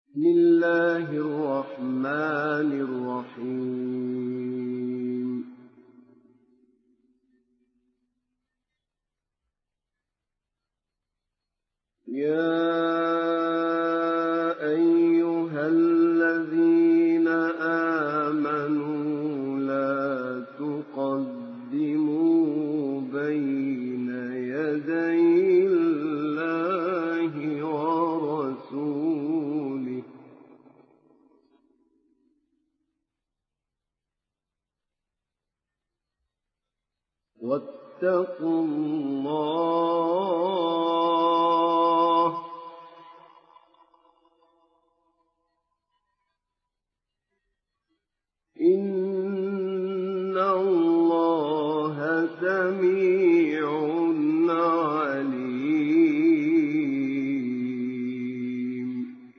بسم الله الرحمن الرحيم يا أيها الذين آمنوا لا تقدموا بين يدي الله ورسوله واتقوا الله إن الله سميع عليم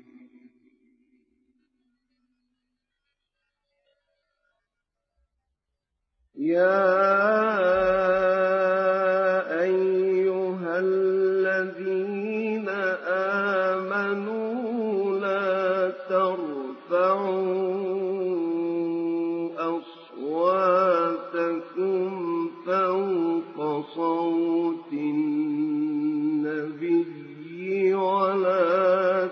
يا أيها الذين آمنوا لا ترفعوا أصواتكم فوق صوت النبي ولا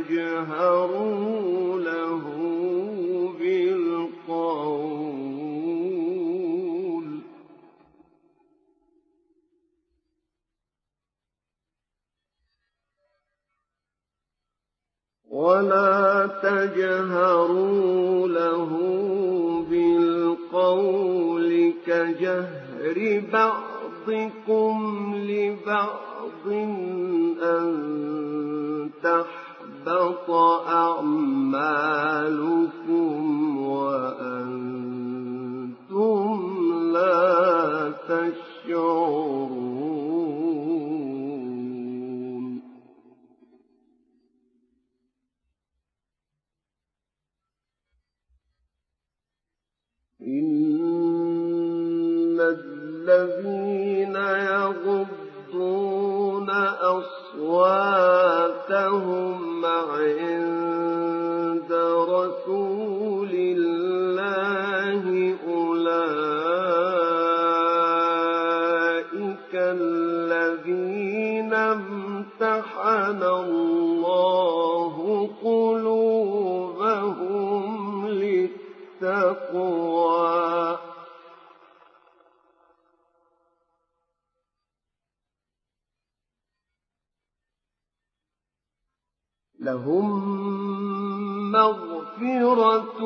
تجهروا له بالقول كجهر بعضكم لبعض أن تحبط أعمالكم وأنتم لا تشعرون إن الذين يغضون أصواتهم عند رسول الله أولئك الذين امتحن الله قلوبهم للتقوى لهم مغفرة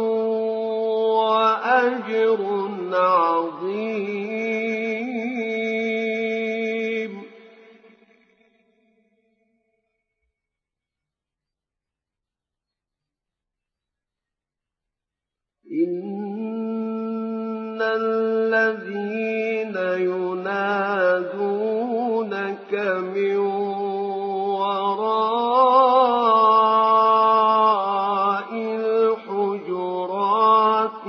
وأجر عظيم إن الذين ينادونك من وراء الحجرات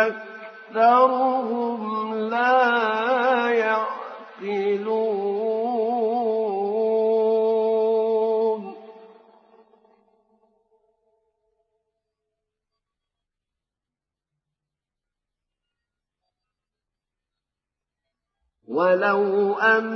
أكثرهم لا يعقلون ولو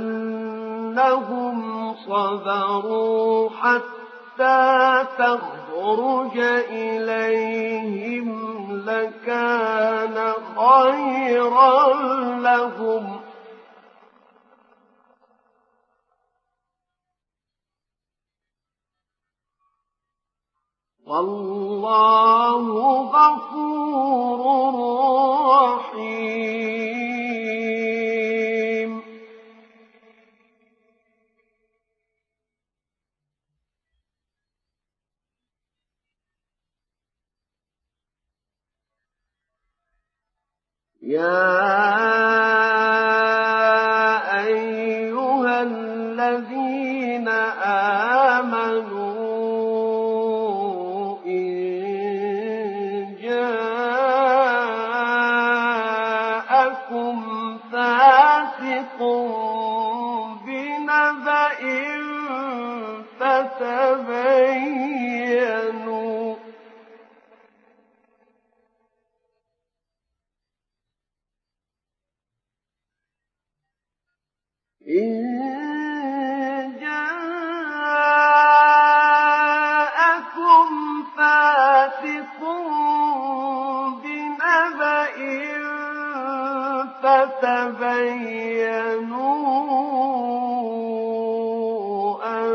أنهم صبروا حتى تخرج إليهم لكان خيرا لهم والله غفور رحيم يا أيها الذين آمنوا إن جاءكم فاسق بنبأ فتبينوا إن جاءكم فاسق بنبأ فتبينوا أن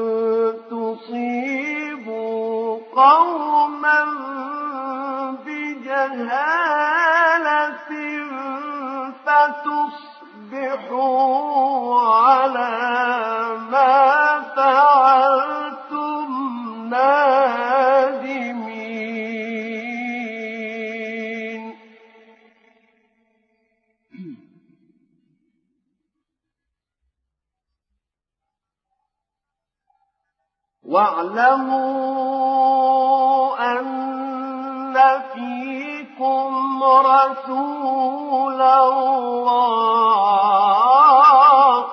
تصيبوا قوما بجهالة فتصبحوا على ما فعلتم نادمين. واعلموا أن فيكم رسول الله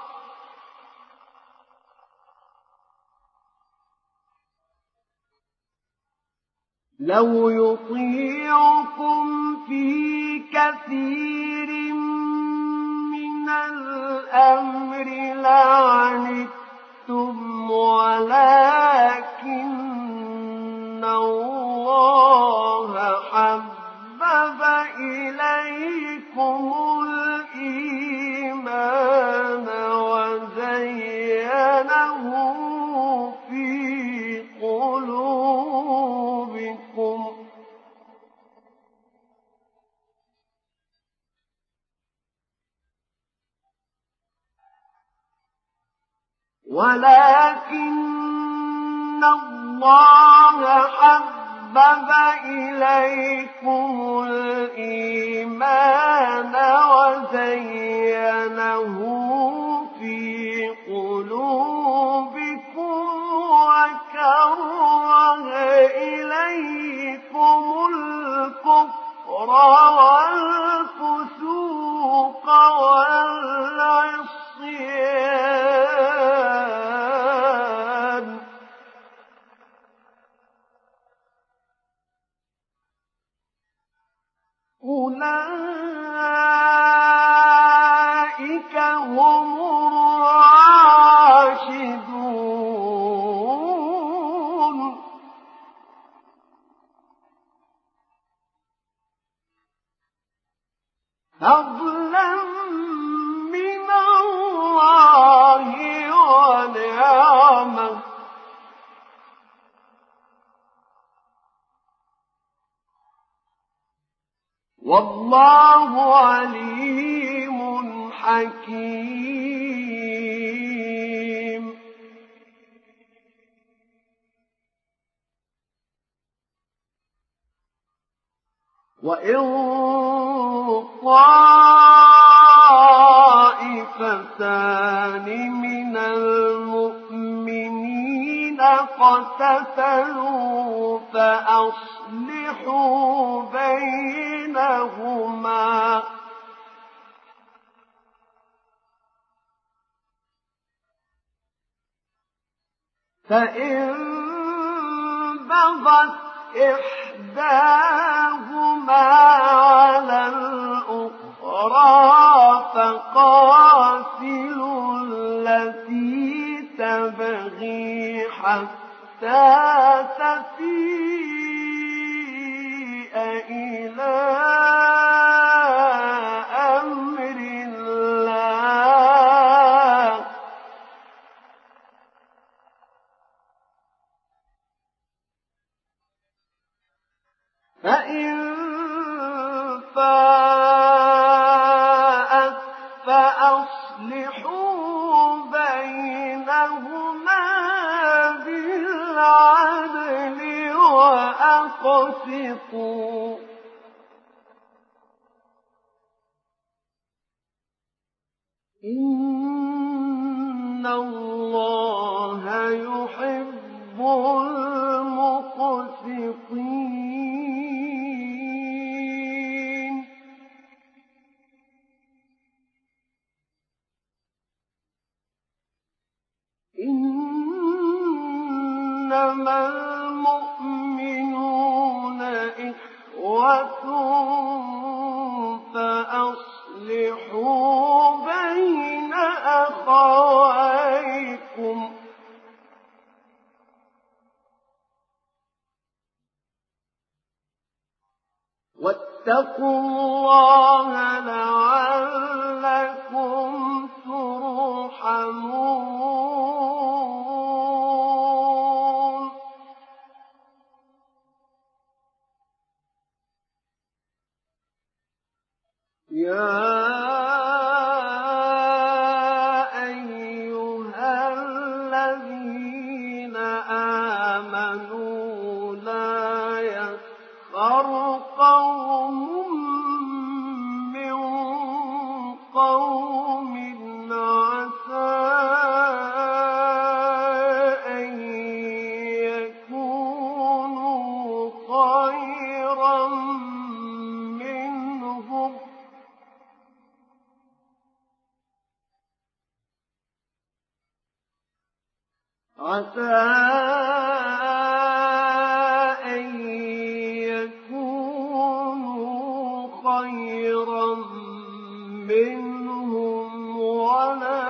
لو يطيعكم في كثير من الأمر لعنتم ولكن الله حبب إليكم الإيمان وزينه في قلوبكم ولكن الله حبب إليكم الإيمان وزينه في قلوبكم وكره إليكم الكفر والفسوق والعصيان أولئك هم الراشدون فضلا من الله ونعمه والله عليم حكيم. وإن طائفتان من المؤمنين اقتتلوا فأصلحوا بينهما فإن بغت إحداهما على الأخرى فقاتلوا التي تبغي حتى تفيء إلى أمر الله فإن فاءت فأصلحوا بينهما بالعدل وأقسطوا إن الله يحب المقسطين. إنما المؤمنون إخوة فأصلحوا بين واتقوا الله لعلكم ترحمون يا أيها الذين آمنوا لا يسخر قوم من قوم عسى أن يكونوا خيرا منهم عسى أن يكونوا خيرا منهم ولا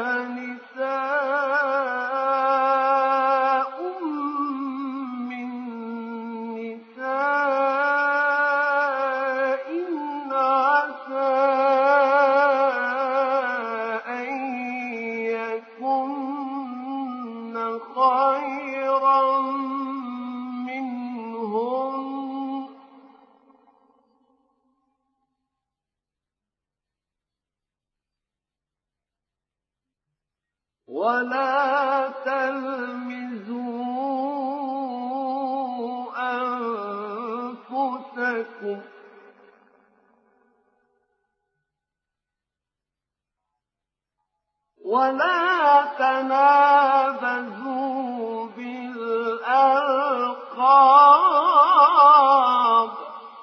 نساء من نساء عسى أن يكن خيرا منهن ولا تلمزوا أنفسكم ولا تنابزوا بالألقاب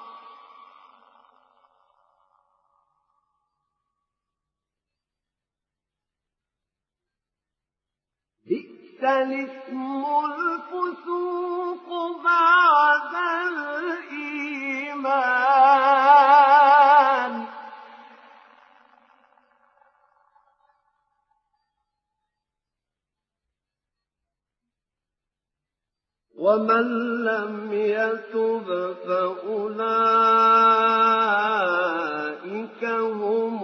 بئس الاسم الفسوق بعد الإيمان ومن لم يتب فأولئك هم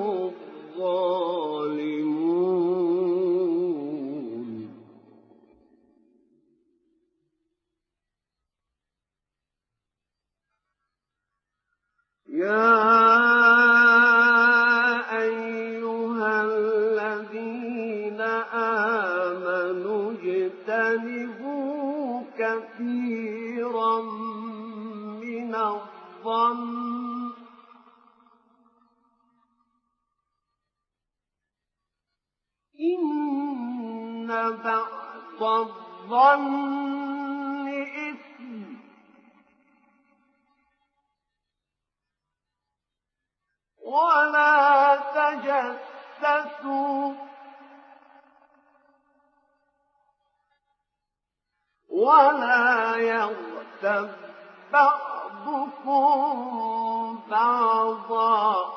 الظالمون يا أيها الذين آمنوا اجتنبوا كثيرا من الظن إن بعض الظن إثم ولا تجسسوا ولا يغتب بعضكم بعضا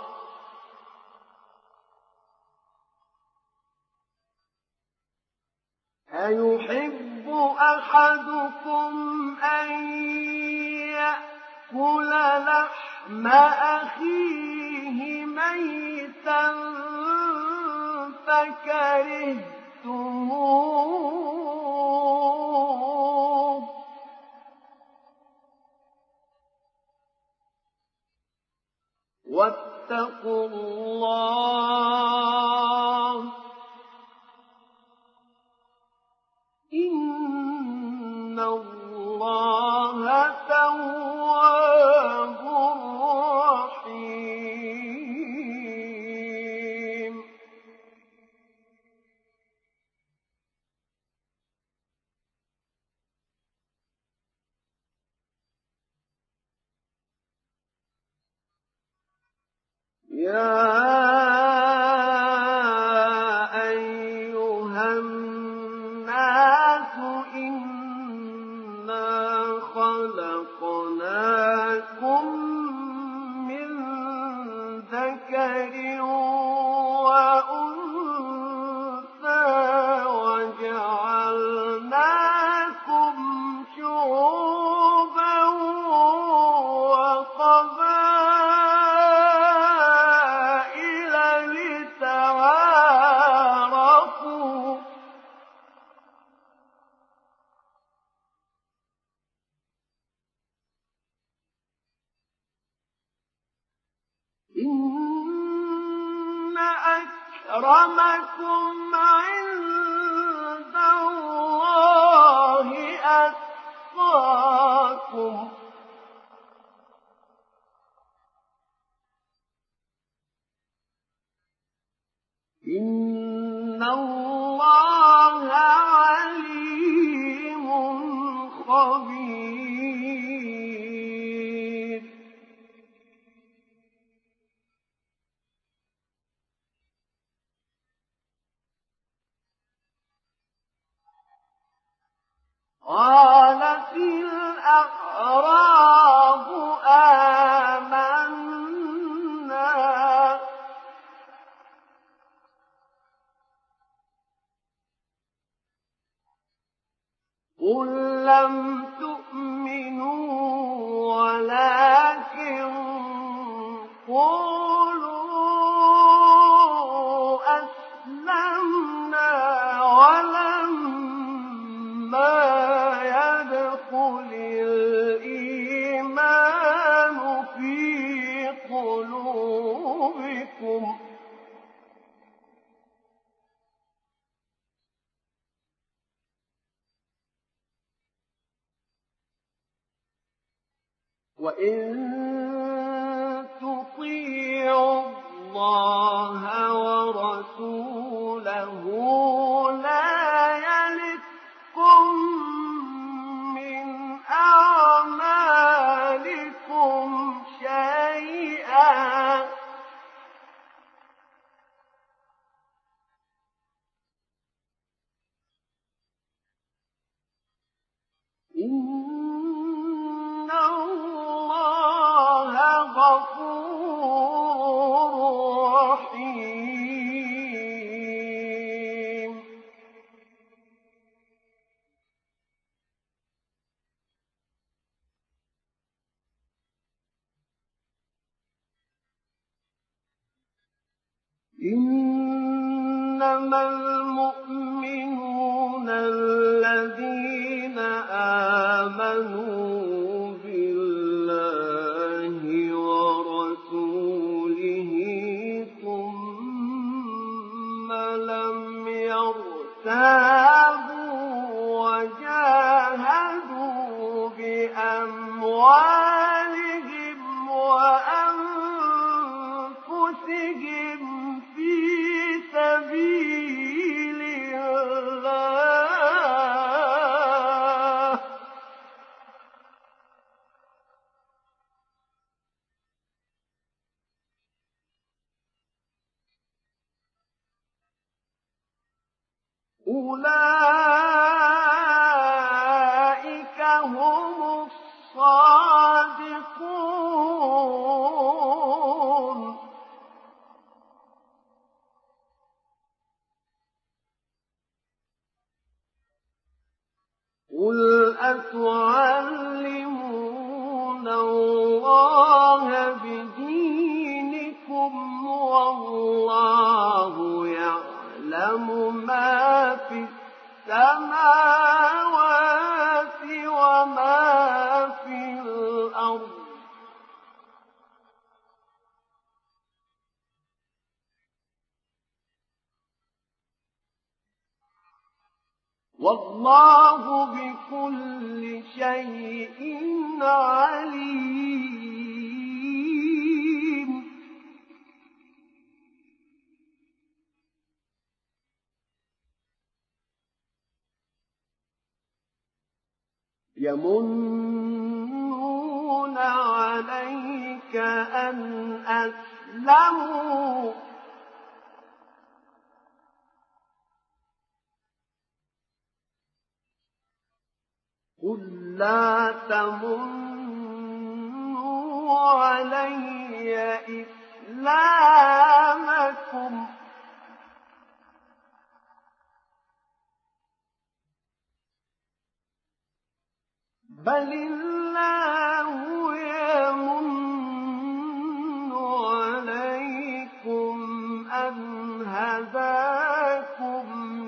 أيحب أحدكم أن يأكل لحم أخيه ميتا فكرهتموه واتقوا الله إن الله تواب رحيم يا أيها الناس إنا خلقناكم من ذكر وأنثى وجعلناكم شعوبا وقبائل إن أكرمكم عند الله أتقاكم إن الله عليم خبير. قالت الأعراب آمنا قل لم تؤمنوا ولكن قولوا أسلمنا ولما يدخل الإيمان في قلوبكم وإن تطيعوا الله ورسوله لا يلتكم من أعمالكم شيئا إن الله غفور رحيم. إنما المؤمنون الذين آمنوا بالله ورسوله ثم لم يرتابوا وجاهدوا بأموالهم وأنفسهم في سبيل الله أولئك هم الصادقون. قل أتعلمون الله بدينكم والله يعلم ما في السماوات وما في الأرض والله بكل شيء عليم. يمنون عليك أن أسلموا قل لا تمنوا علي إسلامكم بل الله يمن عليكم أن هداكم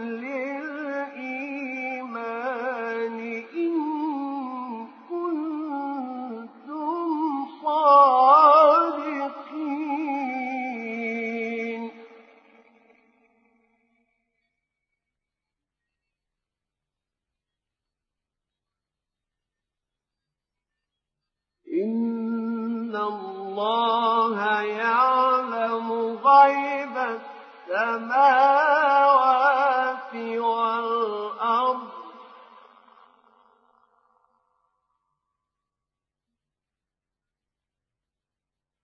للإيمان إن كنتم صادقين. إِنَّ اللَّهَ يَعْلَمُ غَيْبَ السَّمَاوَاتِ وَالْأَرْضِ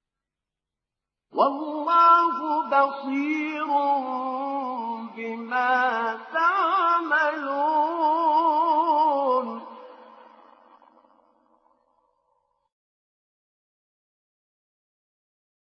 وَاللَّهُ بَصِيرٌ بِمَا